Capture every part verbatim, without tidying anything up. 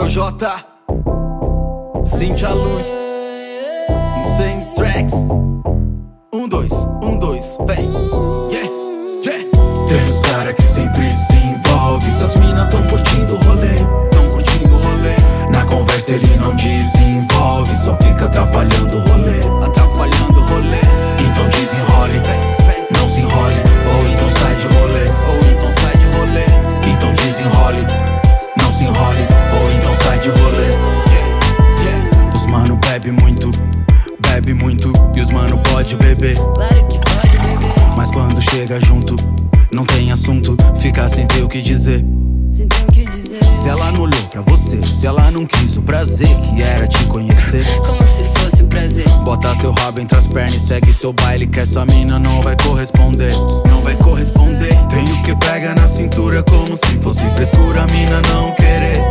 Projota, Cintia Luz, Insane Tracks. Um, dois, um, dois, vem. Yeah, yeah. Tem os cara que sempre se envolve, se as mina tão curtindo o rolê, Tão curtindo o rolê, na conversa ele não desenvolve, só fica atrapalhando o rolê, atrapalhando o rolê. Então desenrole, Vem, vem. não se enrole, ou então sai de rolê, Ou então sai de rolê. então desenrole, não se enrole, ou então sai de rolê. Yeah, yeah. Os mano bebe muito, bebe muito, e os mano pode beber, Claro que pode beber, mas quando chega junto, não tem assunto, fica sem ter o que dizer. sem ter o que dizer. Se ela não olhou pra você, se ela não quis o prazer que era te conhecer, Como se fosse um prazer. bota seu rabo entre as pernas e segue seu baile, que essa mina não vai corresponder. Não vai corresponder. Tem os que pega na cintura como se fosse frescura, a mina não querer.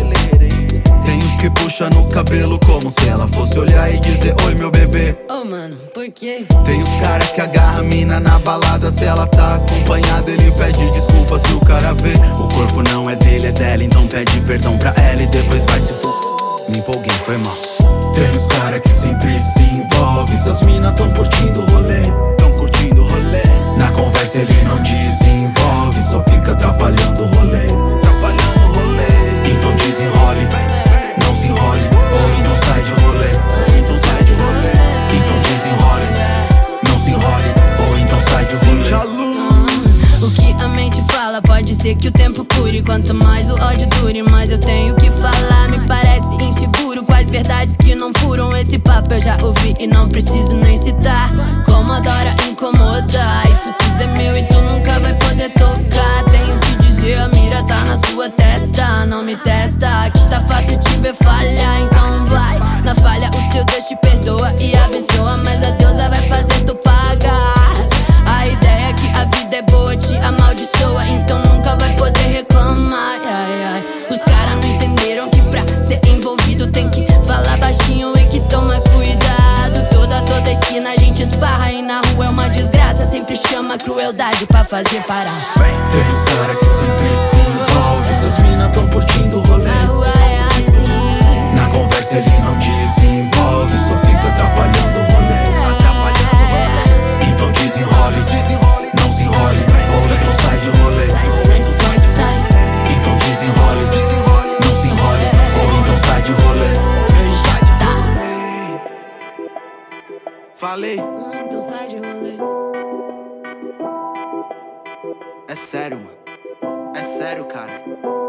Tem os que puxa no cabelo como se ela fosse olhar e dizer oi meu bebê. Oh mano, por quê? Tem os cara que agarra a mina na balada, se ela tá acompanhada ele pede desculpa se o cara vê. O corpo não é dele, é dela, então pede perdão pra ela e depois vai se fu... Me empolguei, foi mal. Tem os cara que sempre se envolve, se as mina tão curtindo o rolê, Tão curtindo o rolê, na conversa ele não desenvolve, só fica atrapalhando o rolê, atrapalhando o rolê. então desenrole, não se enrole, ou então sai de rolê, Ou então sai de rolê. então desenrole, não se enrole, ou então sai de Cintia rolê. Luz. O que a mente fala pode ser que o tempo cure. Quanto mais o ódio dure, mais eu tenho que falar. Me parece inseguro quais verdades que não furam. Esse papo eu já ouvi e não preciso nem citar. Como adora incomodar, isso tudo é meu e tu nunca vai poder tocar. Tenho que dizer, a mira tá na sua testa. Não me testa, que tá fácil te ver falhar. Então vai, na falha o seu Deus te perdoa e abençoa, mas a deusa vai fazer tu pagar. A ideia é que a vida é boa te amaldiçoa, então nunca vai poder reclamar. Ai, ai. Os caras não entenderam que pra ser envolvido tem que falar baixinho e que toma cuidado. Toda, toda esquina a gente esparra e na rua é uma desgraça. Sempre chama crueldade pra fazer parar. Tem os cara que sempre se envolve, se as mina tão curtindo o rolê, A rua é assim, na conversa ele não desenvolve, só fica atrapalhando o rolê, Atrapalhando o rolê. então desenrole, Desenrole. não se enrole, ou então sai de rolê, sai, sai, sai, sai. então desenrole, Desenrole. não se enrole, ou então sai de rolê. Sai de rolê. Falei, Então sai de rolê. é sério, mano. É sério, cara.